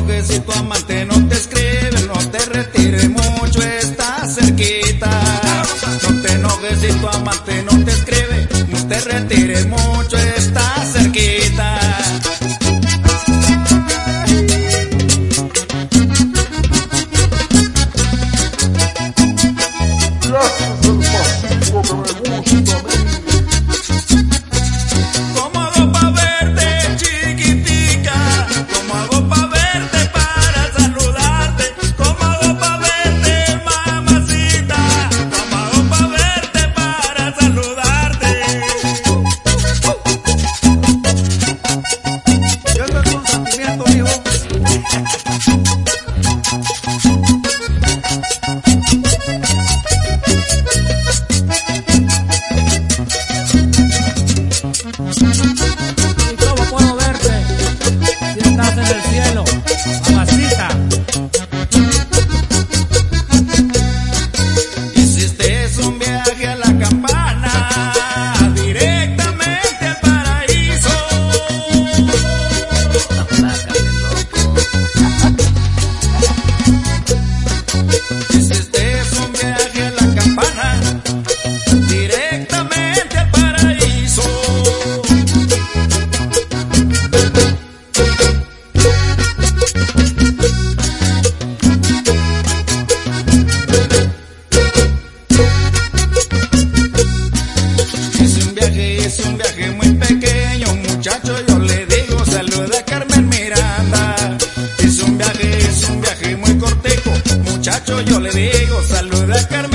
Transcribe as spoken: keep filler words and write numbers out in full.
enojes si tu amante no te escribe, no te retires mucho, está cerquita. No te enojes si tu amante no te escribe, no te retires mucho, está cerquita. Es un viaje muy pequeño, muchacho, yo le digo, saluda a Carmen Miranda. Es un viaje, es un viaje muy cortejo, muchacho, yo le digo, saluda a Carmen